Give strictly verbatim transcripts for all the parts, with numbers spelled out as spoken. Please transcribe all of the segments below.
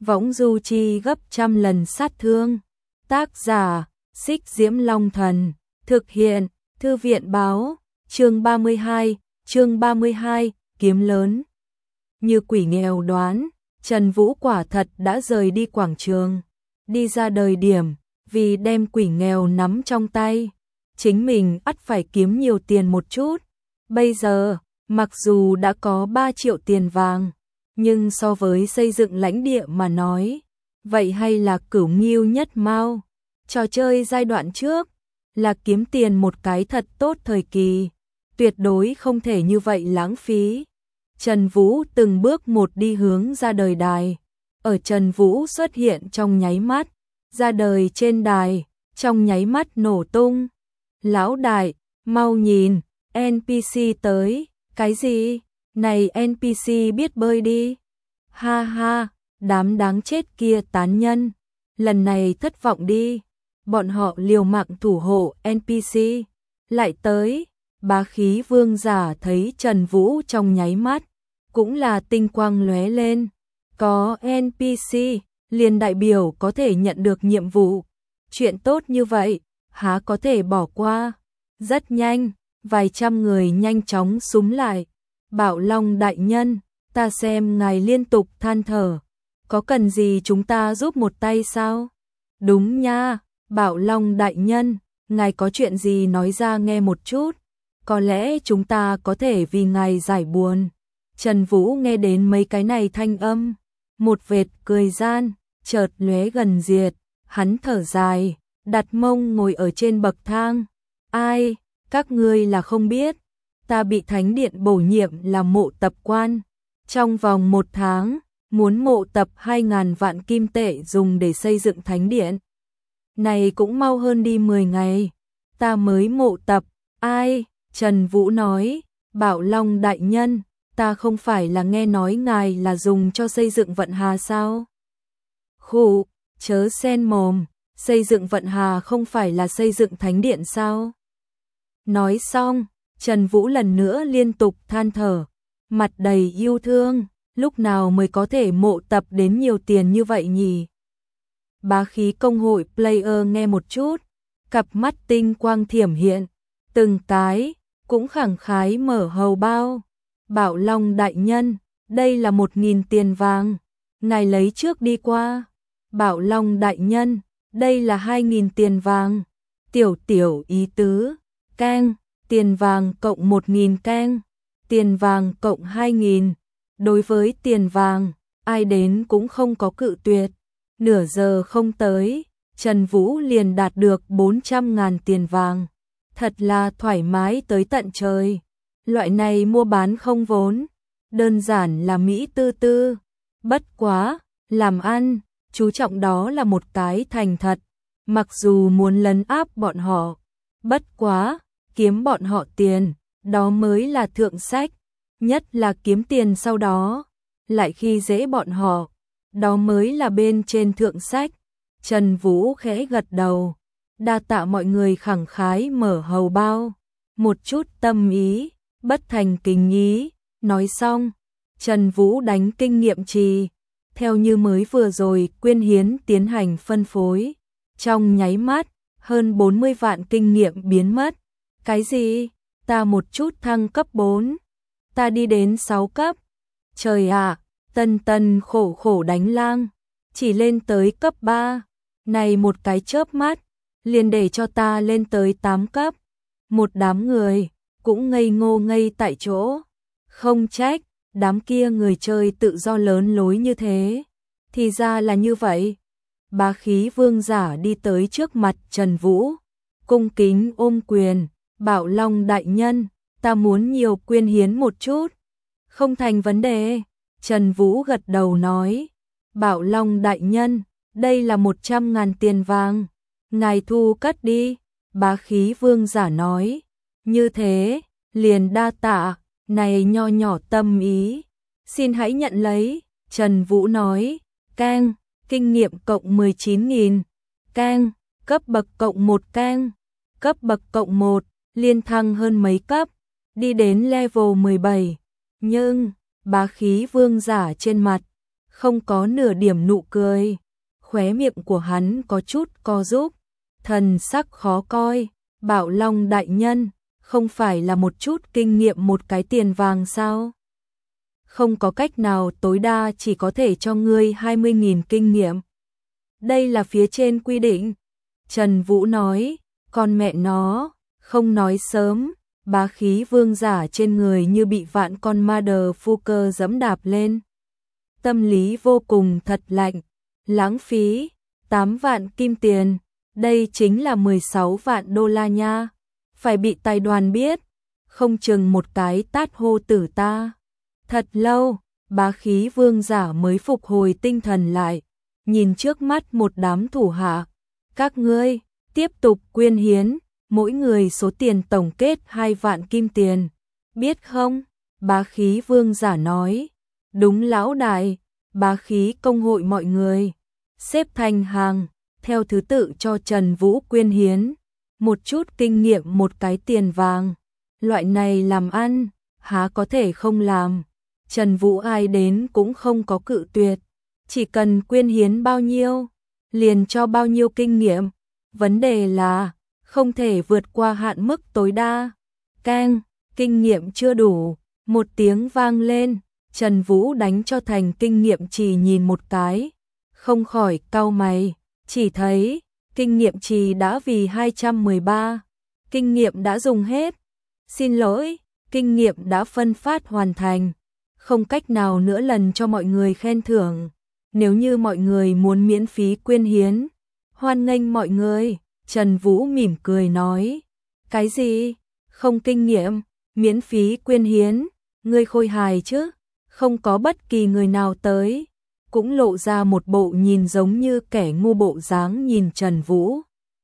võng du chi gấp trăm lần sát thương. Tác giả, Xích Diễm Long Thần, thực hiện, Thư viện báo, chương ba mươi hai, chương ba mươi hai, kiếm lớn. Như quỷ nghèo đoán, Trần Vũ quả thật đã rời đi quảng trường, đi ra đời điểm, vì đem quỷ nghèo nắm trong tay. Chính mình ắt phải kiếm nhiều tiền một chút. Bây giờ, mặc dù đã có ba triệu tiền vàng, nhưng so với xây dựng lãnh địa mà nói, vậy hay là cửu nghiêu nhất mao. Trò chơi giai đoạn trước là kiếm tiền một cái thật tốt thời kỳ, tuyệt đối không thể như vậy lãng phí. Trần Vũ từng bước một đi hướng ra đời đài. Ở Trần Vũ xuất hiện trong nháy mắt, ra đời trên đài, trong nháy mắt nổ tung. Lão đại, mau nhìn, en pê xê tới. Cái gì? Này en pê xê biết bơi đi. Ha ha, đám đáng chết kia tán nhân. Lần này thất vọng đi. Bọn họ liều mạng thủ hộ en pê xê. Lại tới, bá khí vương giả thấy Trần Vũ trong nháy mắt, cũng là tinh quang lóe lên. Có en pê xê, liền đại biểu có thể nhận được nhiệm vụ. Chuyện tốt như vậy, há có thể bỏ qua. Rất nhanh, vài trăm người nhanh chóng xúm lại. Bảo Long đại nhân, ta xem ngài liên tục than thở. Có cần gì chúng ta giúp một tay sao? Đúng nha, Bảo Long đại nhân, ngài có chuyện gì nói ra nghe một chút. Có lẽ chúng ta có thể vì ngài giải buồn. Trần Vũ nghe đến mấy cái này thanh âm, một vệt cười gian, chợt lóe gần diệt, hắn thở dài, đặt mông ngồi ở trên bậc thang. Ai, các ngươi là không biết, ta bị thánh điện bổ nhiệm làm mộ tập quan. Trong vòng một tháng, muốn mộ tập hai ngàn vạn kim tệ dùng để xây dựng thánh điện. Này cũng mau hơn đi mười ngày, ta mới mộ tập. Ai, Trần Vũ nói, Bảo Long đại nhân, ta không phải là nghe nói ngài là dùng cho xây dựng vận hà sao? Khụ, chớ sen mồm, xây dựng vận hà không phải là xây dựng thánh điện sao? Nói xong, Trần Vũ lần nữa liên tục than thở, mặt đầy yêu thương, lúc nào mới có thể mộ tập đến nhiều tiền như vậy nhỉ? Bá khí công hội player nghe một chút, cặp mắt tinh quang thiểm hiện, từng cái, cũng khẳng khái mở hầu bao. Bảo Long đại nhân, đây là một nghìn tiền vàng, ngài lấy trước đi qua. Bảo Long đại nhân, đây là hai nghìn tiền vàng. Tiểu tiểu ý tứ, cang, tiền vàng cộng một nghìn cang, tiền vàng cộng hai nghìn. Đối với tiền vàng, ai đến cũng không có cự tuyệt. Nửa giờ không tới, Trần Vũ liền đạt được bốn trăm ngàn tiền vàng. Thật là thoải mái tới tận trời. Loại này mua bán không vốn, đơn giản là Mỹ tư tư. Bất quá, làm ăn, chú trọng đó là một cái thành thật. Mặc dù muốn lấn áp bọn họ, bất quá, kiếm bọn họ tiền, đó mới là thượng sách. Nhất là kiếm tiền sau đó, lại khi dễ bọn họ, đó mới là bên trên thượng sách. Trần Vũ khẽ gật đầu, đa tạ mọi người khẳng khái mở hầu bao, một chút tâm ý, bất thành kính ý. Nói xong, Trần Vũ đánh kinh nghiệm trì, theo như mới vừa rồi quyên hiến tiến hành phân phối. Trong nháy mắt, hơn bốn mươi vạn kinh nghiệm biến mất. Cái gì? Ta một chút thăng cấp bốn, ta đi đến sáu cấp. Trời ạ, tân tân khổ khổ đánh lang, chỉ lên tới cấp ba. Này một cái chớp mắt, liền để cho ta lên tới tám cấp. Một đám người cũng ngây ngô ngây tại chỗ. Không trách, đám kia người chơi tự do lớn lối như thế. Thì ra là như vậy. Bá khí vương giả đi tới trước mặt Trần Vũ, cung kính ôm quyền. Bảo Long đại nhân, ta muốn nhiều quyên hiến một chút. Không thành vấn đề. Trần Vũ gật đầu nói. Bảo Long đại nhân, đây là một trăm ngàn tiền vàng, ngài thu cất đi. Bá khí vương giả nói. Như thế, liền đa tạ, này nho nhỏ tâm ý, xin hãy nhận lấy. Trần Vũ nói. Cang, kinh nghiệm cộng mười chín nghìn. Cang, cấp bậc cộng một cang, cấp bậc cộng một, liên thăng hơn mấy cấp, đi đến level mười bảy. Nhưng, bá khí vương giả trên mặt không có nửa điểm nụ cười. Khóe miệng của hắn có chút co rúm, thần sắc khó coi. Bảo Long đại nhân, không phải là một chút kinh nghiệm một cái tiền vàng sao? Không có cách nào, tối đa chỉ có thể cho ngươi hai mươi nghìn kinh nghiệm. Đây là phía trên quy định. Trần Vũ nói, con mẹ nó, không nói sớm. Bá khí vương giả trên người như bị vạn con motherfucker giẫm đạp lên. Tâm lý vô cùng thật lạnh, lãng phí, tám vạn kim tiền, đây chính là mười sáu vạn đô la nha. Phải bị tài đoàn biết, không chừng một cái tát hô tử ta. Thật lâu, bá khí vương giả mới phục hồi tinh thần lại, nhìn trước mắt một đám thủ hạ. Các ngươi, tiếp tục quyên hiến, mỗi người số tiền tổng kết hai vạn kim tiền. Biết không? Bá khí vương giả nói. Đúng lão đại, bá khí công hội mọi người. Xếp thành hàng, theo thứ tự cho Trần Vũ quyên hiến. Một chút kinh nghiệm một cái tiền vàng. Loại này làm ăn, há có thể không làm. Trần Vũ ai đến cũng không có cự tuyệt. Chỉ cần quyên hiến bao nhiêu, liền cho bao nhiêu kinh nghiệm. Vấn đề là, không thể vượt qua hạn mức tối đa. Keng, kinh nghiệm chưa đủ. Một tiếng vang lên, Trần Vũ đánh cho thành kinh nghiệm trì nhìn một cái. Không khỏi cau mày, chỉ thấy, kinh nghiệm trì đã vì hai trăm mười ba. Kinh nghiệm đã dùng hết. Xin lỗi, kinh nghiệm đã phân phát hoàn thành. Không cách nào nữa lần cho mọi người khen thưởng. Nếu như mọi người muốn miễn phí quyên hiến, hoan nghênh mọi người. Trần Vũ mỉm cười nói. Cái gì? Không kinh nghiệm, miễn phí quyên hiến, ngươi khôi hài chứ? Không có bất kỳ người nào tới. Cũng lộ ra một bộ nhìn giống như kẻ ngu bộ dáng nhìn Trần Vũ.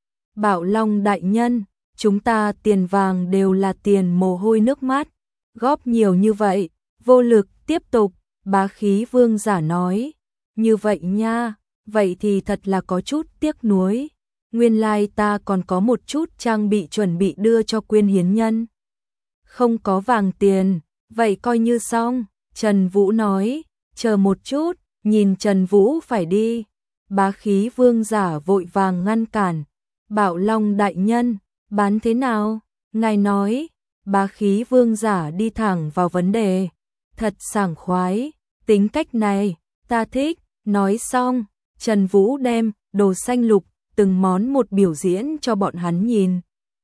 Bảo Long đại nhân, chúng ta tiền vàng đều là tiền mồ hôi nước mắt. Góp nhiều như vậy, vô lực tiếp tục, bá khí vương giả nói. Như vậy nha, vậy thì thật là có chút tiếc nuối. Nguyên lai ta còn có một chút trang bị chuẩn bị đưa cho quyên hiến nhân. Không có vàng tiền, vậy coi như xong. Trần Vũ nói, chờ một chút, nhìn Trần Vũ phải đi. Bá khí vương giả vội vàng ngăn cản. Bảo Long đại nhân, bán thế nào? Ngài nói, bá khí vương giả đi thẳng vào vấn đề. Thật sảng khoái, tính cách này, ta thích. Nói xong, Trần Vũ đem đồ xanh lục, từng món một biểu diễn cho bọn hắn nhìn.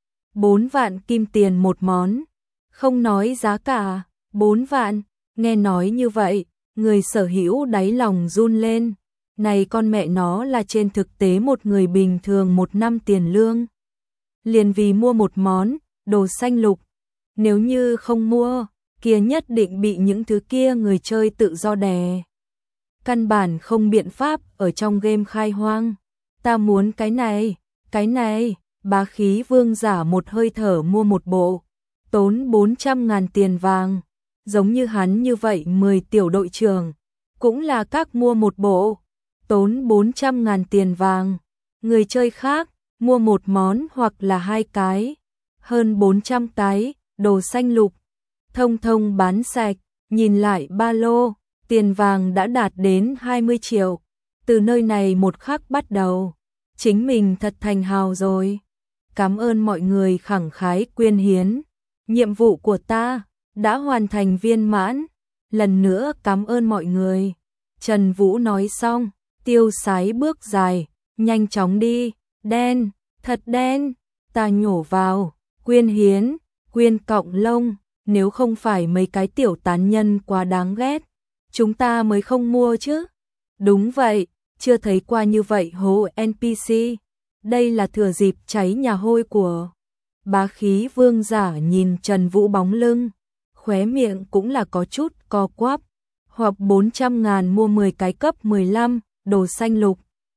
Bốn vạn kim tiền một món, không nói giá cả, bốn vạn, nghe nói như vậy, người sở hữu đáy lòng run lên. Này con mẹ nó là trên thực tế một người bình thường một năm tiền lương. Liền vì mua một món, đồ xanh lục. Nếu như không mua, kia nhất định bị những thứ kia người chơi tự do đè. Căn bản không biện pháp ở trong game khai hoang. Ta muốn cái này, cái này, bá khí vương giả một hơi thở mua một bộ, tốn bốn trăm ngàn tiền vàng. Giống như hắn như vậy mười tiểu đội trưởng, cũng là các mua một bộ, tốn bốn trăm ngàn tiền vàng. Người chơi khác, mua một món hoặc là hai cái, hơn bốn trăm cái, đồ xanh lục. Thông thông bán sạch, nhìn lại ba lô, tiền vàng đã đạt đến hai mươi triệu. Từ nơi này một khắc bắt đầu, chính mình thật thành hào rồi. Cảm ơn mọi người khẳng khái quyên hiến. Nhiệm vụ của ta đã hoàn thành viên mãn. Lần nữa cảm ơn mọi người. Trần Vũ nói xong, tiêu sái bước dài, nhanh chóng đi. Đen, thật đen, ta nhổ vào, quyên hiến, quyên cọng lông. Nếu không phải mấy cái tiểu tán nhân quá đáng ghét, chúng ta mới không mua chứ. Đúng vậy, chưa thấy qua như vậy hố en pê xê. Đây là thừa dịp cháy nhà hôi của. Bá khí vương giả nhìn Trần Vũ bóng lưng, khóe miệng cũng là có chút co quắp. Hoặc bốn trăm ngàn mua mười cái cấp mười lăm, đồ xanh lục.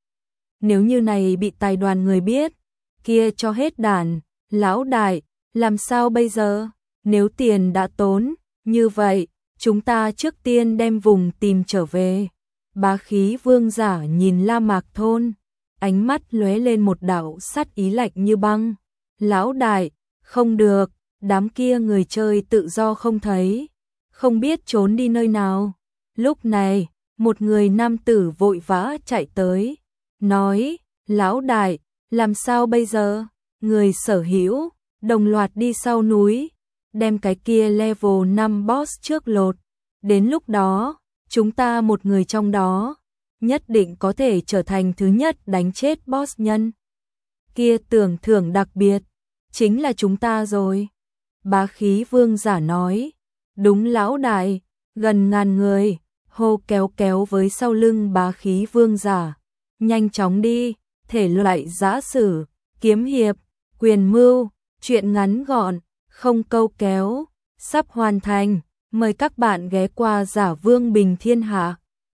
Nếu như này bị tài đoàn người biết, kia cho hết đàn. Lão đại, làm sao bây giờ? Nếu tiền đã tốn, như vậy, chúng ta trước tiên đem vùng tìm trở về. Bá khí vương giả nhìn La Mạc Thôn, ánh mắt lóe lên một đạo sát ý lạnh như băng. Lão đại, không được, đám kia người chơi tự do không thấy, không biết trốn đi nơi nào. Lúc này, một người nam tử vội vã chạy tới, nói, lão đại, làm sao bây giờ? Người sở hữu, đồng loạt đi sau núi, đem cái kia level năm boss trước lột. Đến lúc đó, chúng ta một người trong đó, nhất định có thể trở thành thứ nhất đánh chết boss nhân. Kia tưởng thưởng đặc biệt, chính là chúng ta rồi. Bá khí vương giả nói, đúng lão đại, gần ngàn người, hô kéo kéo với sau lưng bá khí vương giả. Nhanh chóng đi, thể loại giã sử, kiếm hiệp, quyền mưu, chuyện ngắn gọn, không câu kéo, sắp hoàn thành. Mời các bạn ghé qua Giả Vương Bình Thiên Hạ.